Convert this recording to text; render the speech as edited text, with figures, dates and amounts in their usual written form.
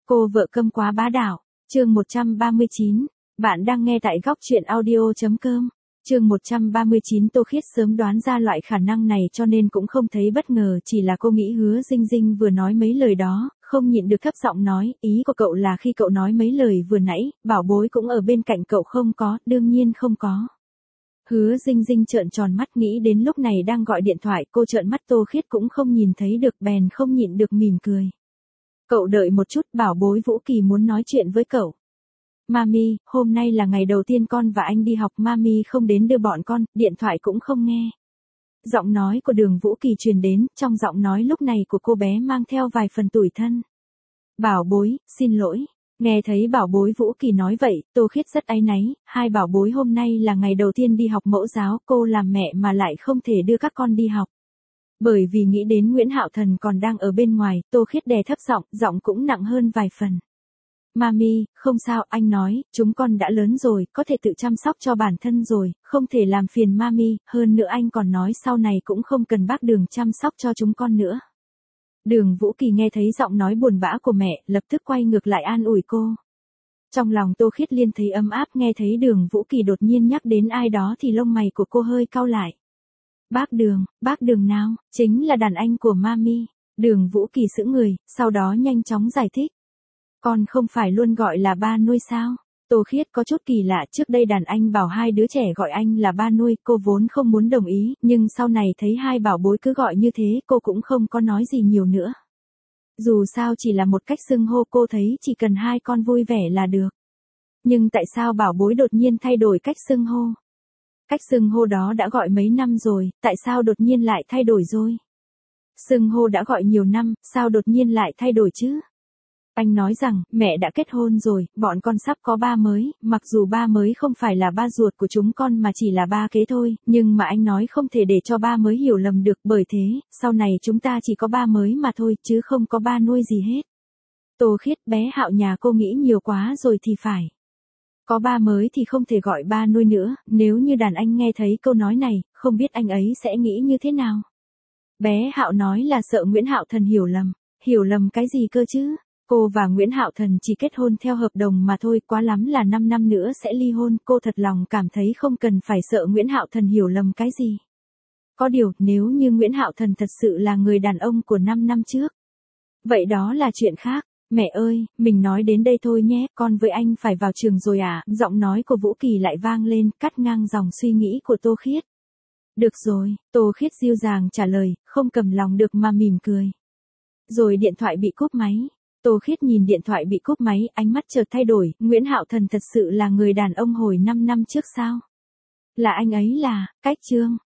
Cô vợ câm quá bá đạo. Chương 139. Bạn đang nghe tại góc truyện audio.com. Chương 139. Tô Khiết sớm đoán ra loại khả năng này cho nên cũng không thấy bất ngờ, chỉ là cô nghĩ Hứa Dinh Dinh vừa nói mấy lời đó, không nhịn được thấp giọng nói, ý của cậu là khi cậu nói mấy lời vừa nãy, bảo bối cũng ở bên cạnh cậu không có, đương nhiên không có. Hứa Dinh Dinh trợn tròn mắt nghĩ đến lúc này đang gọi điện thoại, cô trợn mắt Tô Khiết cũng không nhìn thấy được bèn không nhịn được mỉm cười. Cậu đợi một chút, bảo bối Vũ Kỳ muốn nói chuyện với cậu. Mami, hôm nay là ngày đầu tiên con và anh đi học, Mami không đến đưa bọn con, điện thoại cũng không nghe. Giọng nói của Đường Vũ Kỳ truyền đến, trong giọng nói lúc này của cô bé mang theo vài phần tủi thân. Bảo bối, xin lỗi. Nghe thấy bảo bối Vũ Kỳ nói vậy, Tô Khiết rất áy náy, hai bảo bối hôm nay là ngày đầu tiên đi học mẫu giáo, cô làm mẹ mà lại không thể đưa các con đi học. Bởi vì nghĩ đến Nguyễn Hạo Thần còn đang ở bên ngoài, Tô Khiết đè thấp giọng cũng nặng hơn vài phần. Mami, không sao, anh nói, chúng con đã lớn rồi, có thể tự chăm sóc cho bản thân rồi, không thể làm phiền Mami, hơn nữa anh còn nói sau này cũng không cần bác Đường chăm sóc cho chúng con nữa. Đường Vũ Kỳ nghe thấy giọng nói buồn bã của mẹ, lập tức quay ngược lại an ủi cô. Trong lòng Tô Khiết liên thấy ấm áp, nghe thấy Đường Vũ Kỳ đột nhiên nhắc đến ai đó thì lông mày của cô hơi cau lại. Bác Đường nào, chính là đàn anh của Mami. Đường Vũ Kỳ sững người, sau đó nhanh chóng giải thích. Con không phải luôn gọi là ba nuôi sao? Tô Khiết có chút kỳ lạ, trước đây đàn anh bảo hai đứa trẻ gọi anh là ba nuôi, cô vốn không muốn đồng ý, nhưng sau này thấy hai bảo bối cứ gọi như thế, cô cũng không có nói gì nhiều nữa. Dù sao chỉ là một cách xưng hô, cô thấy chỉ cần hai con vui vẻ là được. Nhưng tại sao bảo bối đột nhiên thay đổi cách xưng hô? Cách xưng hô đó đã gọi mấy năm rồi, tại sao đột nhiên lại thay đổi rồi? Xưng hô đã gọi nhiều năm, sao đột nhiên lại thay đổi chứ? Anh nói rằng, mẹ đã kết hôn rồi, bọn con sắp có ba mới, mặc dù ba mới không phải là ba ruột của chúng con mà chỉ là ba kế thôi, nhưng mà anh nói không thể để cho ba mới hiểu lầm được, bởi thế, sau này chúng ta chỉ có ba mới mà thôi, chứ không có ba nuôi gì hết. Tô Khiết, bé Hạo nhà cô nghĩ nhiều quá rồi thì phải. Có ba mới thì không thể gọi ba nuôi nữa, nếu như đàn anh nghe thấy câu nói này, không biết anh ấy sẽ nghĩ như thế nào. Bé Hạo nói là sợ Nguyễn Hạo Thần hiểu lầm cái gì cơ chứ? Cô và Nguyễn Hạo Thần chỉ kết hôn theo hợp đồng mà thôi, quá lắm là 5 năm nữa sẽ ly hôn, cô thật lòng cảm thấy không cần phải sợ Nguyễn Hạo Thần hiểu lầm cái gì. Có điều, nếu như Nguyễn Hạo Thần thật sự là người đàn ông của 5 năm trước, vậy đó là chuyện khác. Mẹ ơi, mình nói đến đây thôi nhé, con với anh phải vào trường rồi à? Giọng nói của Vũ Kỳ lại vang lên, cắt ngang dòng suy nghĩ của Tô Khiết. Được rồi, Tô Khiết dịu dàng trả lời, không cầm lòng được mà mỉm cười. Rồi điện thoại bị cúp máy. Tô Khiết nhìn điện thoại bị cúp máy, ánh mắt chợt thay đổi, Nguyễn Hạo Thần thật sự là người đàn ông hồi 5 năm trước sao? Là anh ấy là, Cách Trương.